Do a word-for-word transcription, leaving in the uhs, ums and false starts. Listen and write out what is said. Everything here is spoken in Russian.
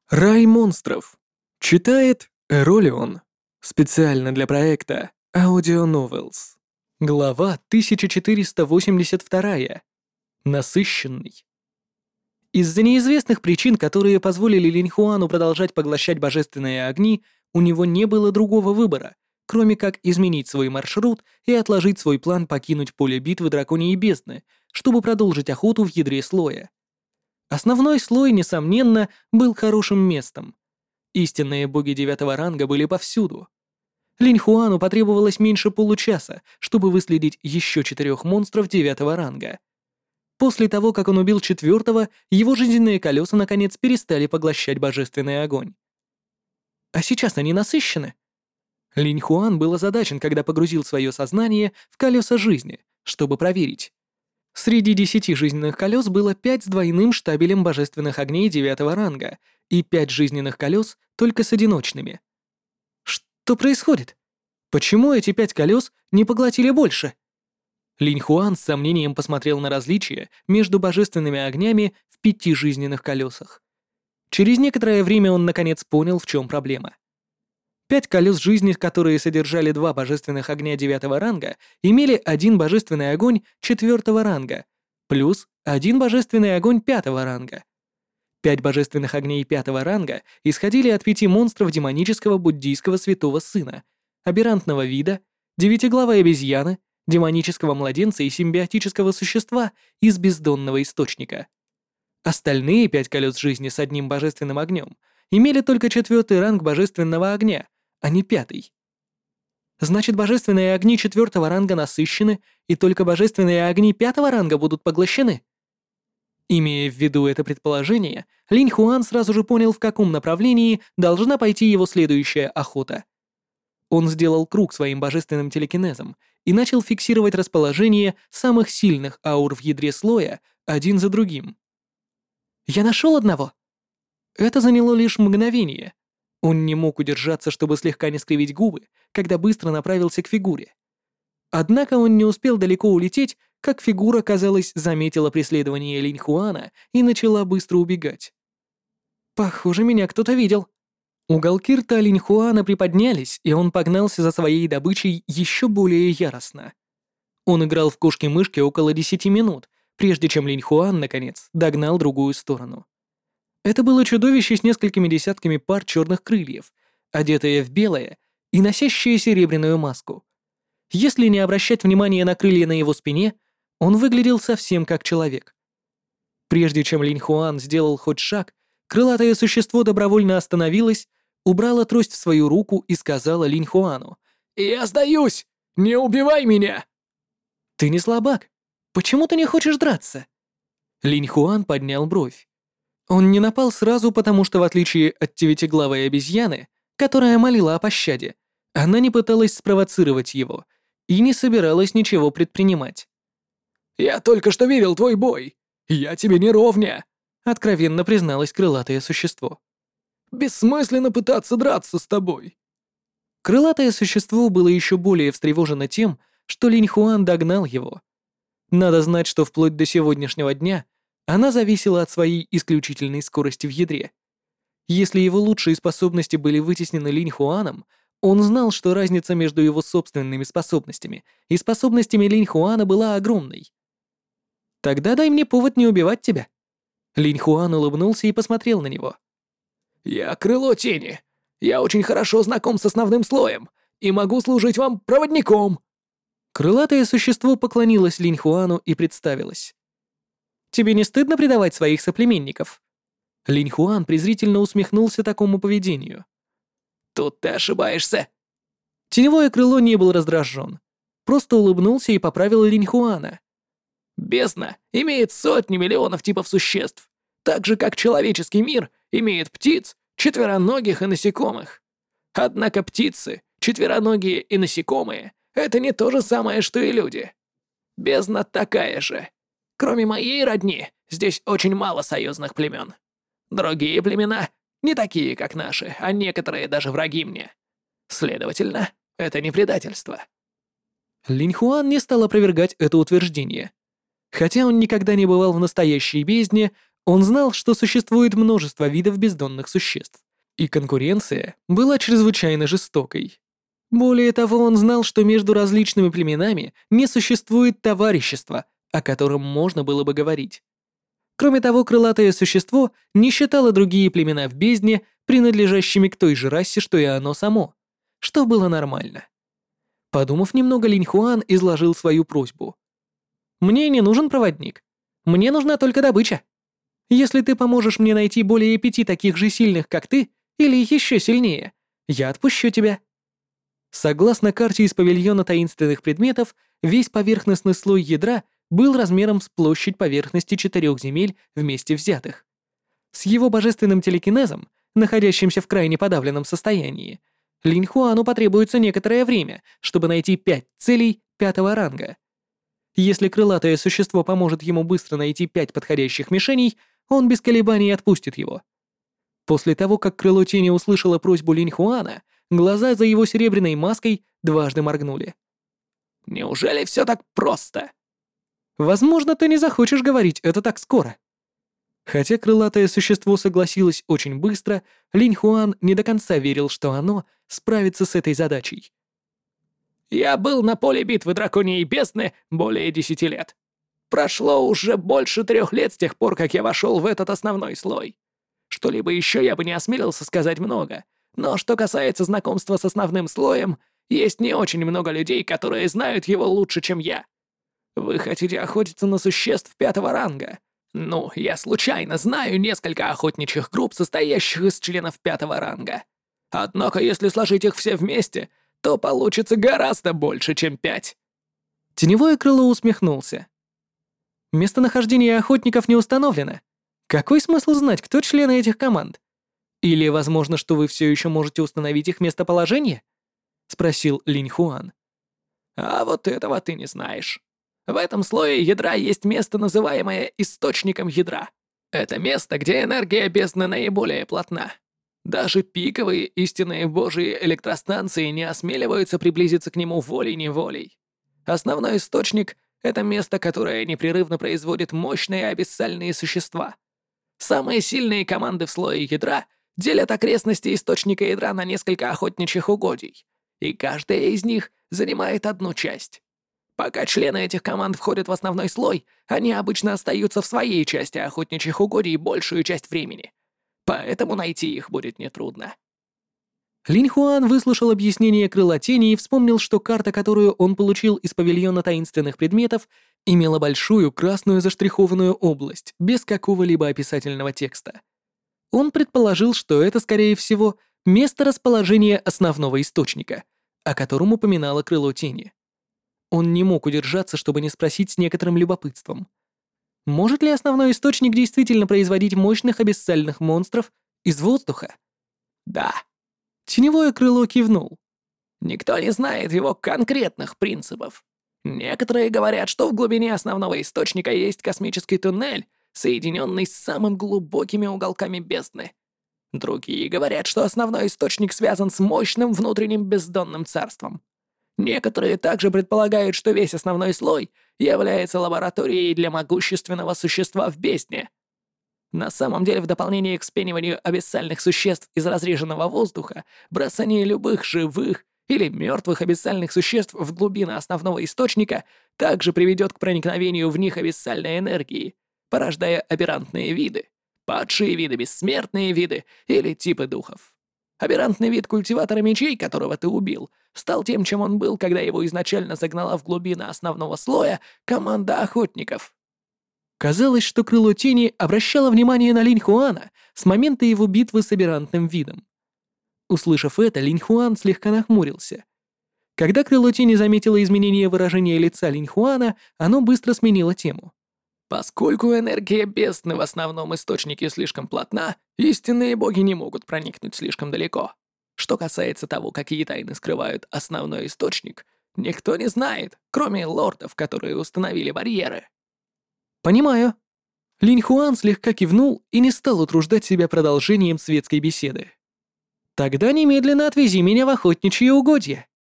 Рай монстров. Читает Эролион. Специально для проекта Audio Novels. Глава тысяча четыреста восемьдесят два. Насыщенный. Из-за неизвестных причин, которые позволили Линьхуану продолжать поглощать божественные огни, у него не было другого выбора, кроме как изменить свой маршрут и отложить свой план покинуть поле битвы Драконьей Бездны, чтобы продолжить охоту в ядре слоя. Основной слой, несомненно, был хорошим местом. Истинные боги девятого ранга были повсюду. Линьхуану потребовалось меньше получаса, чтобы выследить еще четырех монстров девятого ранга. После того, как он убил четвертого, его жизненные колеса наконец перестали поглощать божественный огонь. А сейчас они насыщены. Линьхуан был озадачен, когда погрузил свое сознание в колеса жизни, чтобы проверить. Среди десяти жизненных колес было пять с двойным штабелем божественных огней девятого ранга и пять жизненных колес только с одиночными. Что происходит? Почему эти пять колес не поглотили больше? Линьхуан с сомнением посмотрел на различия между божественными огнями в пяти жизненных колесах. Через некоторое время он наконец понял, в чем проблема. Пять колес жизни, которые содержали два божественных огня девятого ранга, имели один божественный огонь четвертого ранга, плюс один божественный огонь пятого ранга. Пять божественных огней пятого ранга исходили от пяти монстров демонического буддийского святого сына, аберрантного вида, девятиглавой обезьяны, демонического младенца и симбиотического существа из бездонного источника. Остальные пять колес жизни с одним божественным огнем имели только четвертый ранг божественного огня, а не пятый. Значит, божественные огни четвертого ранга насыщены, и только божественные огни пятого ранга будут поглощены? Имея в виду это предположение, Линьхуан сразу же понял, в каком направлении должна пойти его следующая охота. Он сделал круг своим божественным телекинезом и начал фиксировать расположение самых сильных аур в ядре слоя один за другим. «Я нашел одного!» Это заняло лишь мгновение. Он не мог удержаться, чтобы слегка не скривить губы, когда быстро направился к фигуре. Однако он не успел далеко улететь, как фигура, казалось, заметила преследование Линьхуана и начала быстро убегать. «Похоже, меня кто-то видел». Уголки рта Линьхуана приподнялись, и он погнался за своей добычей еще более яростно. Он играл в кошки-мышки около десяти минут, прежде чем Линьхуан, наконец, догнал другую сторону. Это было чудовище с несколькими десятками пар черных крыльев, одетое в белое и носящее серебряную маску. Если не обращать внимания на крылья на его спине, он выглядел совсем как человек. Прежде чем Линьхуан сделал хоть шаг, крылатое существо добровольно остановилось, убрало трость в свою руку и сказала Линьхуану: «Я сдаюсь! Не убивай меня!» «Ты не слабак. Почему ты не хочешь драться?» Линьхуан поднял бровь. Он не напал сразу, потому что, в отличие от девятиглавой обезьяны, которая молила о пощаде, она не пыталась спровоцировать его и не собиралась ничего предпринимать. «Я только что видел твой бой. Я тебе не ровня», — откровенно призналось крылатое существо. «Бессмысленно пытаться драться с тобой». Крылатое существо было еще более встревожено тем, что Линьхуан догнал его. Надо знать, что вплоть до сегодняшнего дня она зависела от своей исключительной скорости в ядре. Если его лучшие способности были вытеснены Линьхуаном, он знал, что разница между его собственными способностями и способностями Линьхуана была огромной. «Тогда дай мне повод не убивать тебя». Линьхуан улыбнулся и посмотрел на него. «Я крыло тени. Я очень хорошо знаком с основным слоем и могу служить вам проводником». Крылатое существо поклонилось Линьхуану и представилось. «Тебе не стыдно предавать своих соплеменников?» Линьхуан презрительно усмехнулся такому поведению. «Тут ты ошибаешься». Теневое крыло не был раздражен. Просто улыбнулся и поправил Линьхуана. «Бездна имеет сотни миллионов типов существ, так же как человеческий мир имеет птиц, четвероногих и насекомых. Однако птицы, четвероногие и насекомые — это не то же самое, что и люди. Бездна такая же. Кроме моей родни, здесь очень мало союзных племен. Другие племена не такие, как наши, а некоторые даже враги мне. Следовательно, это не предательство». Линьхуан не стал опровергать это утверждение. Хотя он никогда не бывал в настоящей бездне, Он знал, что существует множество видов бездонных существ, и конкуренция была чрезвычайно жестокой. Более того, он знал, что между различными племенами не существует товарищества, о котором можно было бы говорить. Кроме того, крылатое существо не считало другие племена в бездне принадлежащими к той же расе, что и оно само, что было нормально. Подумав немного, Линь Хуан изложил свою просьбу. «Мне не нужен проводник. Мне нужна только добыча. Если ты поможешь мне найти более пяти таких же сильных, как ты, или еще сильнее, я отпущу тебя». Согласно карте из павильона таинственных предметов, весь поверхностный слой ядра был размером с площадь поверхности четырех земель вместе взятых. С его божественным телекинезом, находящимся в крайне подавленном состоянии, Линь Хуану потребуется некоторое время, чтобы найти пять целей пятого ранга. Если крылатое существо поможет ему быстро найти пять подходящих мишеней, он без колебаний отпустит его. После того, как крыло тени услышало просьбу Линь Хуана, глаза за его серебряной маской дважды моргнули. «Неужели все так просто?» «Возможно, ты не захочешь говорить это так скоро». Хотя крылатое существо согласилось очень быстро, Линь Хуан не до конца верил, что оно справится с этой задачей. «Я был на поле битвы Драконьей Бездны более десяти лет. Прошло уже больше трех лет с тех пор, как я вошел в этот основной слой. Что-либо еще я бы не осмелился сказать много, но что касается знакомства с основным слоем, есть не очень много людей, которые знают его лучше, чем я. Вы хотите охотиться на существ пятого ранга? Ну, я случайно знаю несколько охотничьих групп, состоящих из членов пятого ранга. Однако, если сложить их все вместе, то получится гораздо больше, чем пять». Теневое крыло усмехнулся. Местонахождение охотников не установлено. Какой смысл знать, кто члены этих команд? Или, возможно, что вы все еще можете установить их местоположение? Спросил Линь Хуан. А вот этого ты не знаешь. В этом слое ядра есть место, называемое источником ядра. Это место, где энергия бездны наиболее плотна. Даже пиковые истинные божьи электростанции не осмеливаются приблизиться к нему волей-неволей. Основной источник — это место, которое непрерывно производит мощные абиссальные существа. Самые сильные команды в слое ядра делят окрестности источника ядра на несколько охотничьих угодий, и каждая из них занимает одну часть. Пока члены этих команд входят в основной слой, они обычно остаются в своей части охотничьих угодий большую часть времени. Поэтому найти их будет нетрудно. Линь Хуан выслушал объяснение крыла тени и вспомнил, что карта, которую он получил из павильона таинственных предметов, имела большую красную заштрихованную область, без какого-либо описательного текста. Он предположил, что это, скорее всего, место расположения основного источника, о котором упоминало крыло тени. Он не мог удержаться, чтобы не спросить с некоторым любопытством. Может ли основной источник действительно производить мощных абиссальных монстров из воздуха? Да. Теневое крыло кивнул. Никто не знает его конкретных принципов. Некоторые говорят, что в глубине основного источника есть космический туннель, соединенный с самым глубокими уголками бездны. Другие говорят, что основной источник связан с мощным внутренним бездонным царством. Некоторые также предполагают, что весь основной слой является лабораторией для могущественного существа в бездне. На самом деле, в дополнение к вспениванию абиссальных существ из разреженного воздуха, бросание любых живых или мертвых абиссальных существ в глубины основного источника также приведет к проникновению в них абиссальной энергии, порождая аберрантные виды, падшие виды, бессмертные виды или типы духов. Аберрантный вид культиватора мечей, которого ты убил, стал тем, чем он был, когда его изначально загнала в глубины основного слоя команда охотников. Казалось, что крыло тени обращало внимание на Линь Хуана с момента его битвы с аберрантным видом. Услышав это, Линь Хуан слегка нахмурился. Когда крыло тени заметило изменение выражения лица Линь Хуана, оно быстро сменило тему. Поскольку энергия бездны в основном источнике слишком плотна, истинные боги не могут проникнуть слишком далеко. Что касается того, какие тайны скрывают основной источник, никто не знает, кроме лордов, которые установили барьеры. «Понимаю». Линь Хуан слегка кивнул и не стал утруждать себя продолжением светской беседы. «Тогда немедленно отвези меня в охотничьи угодья».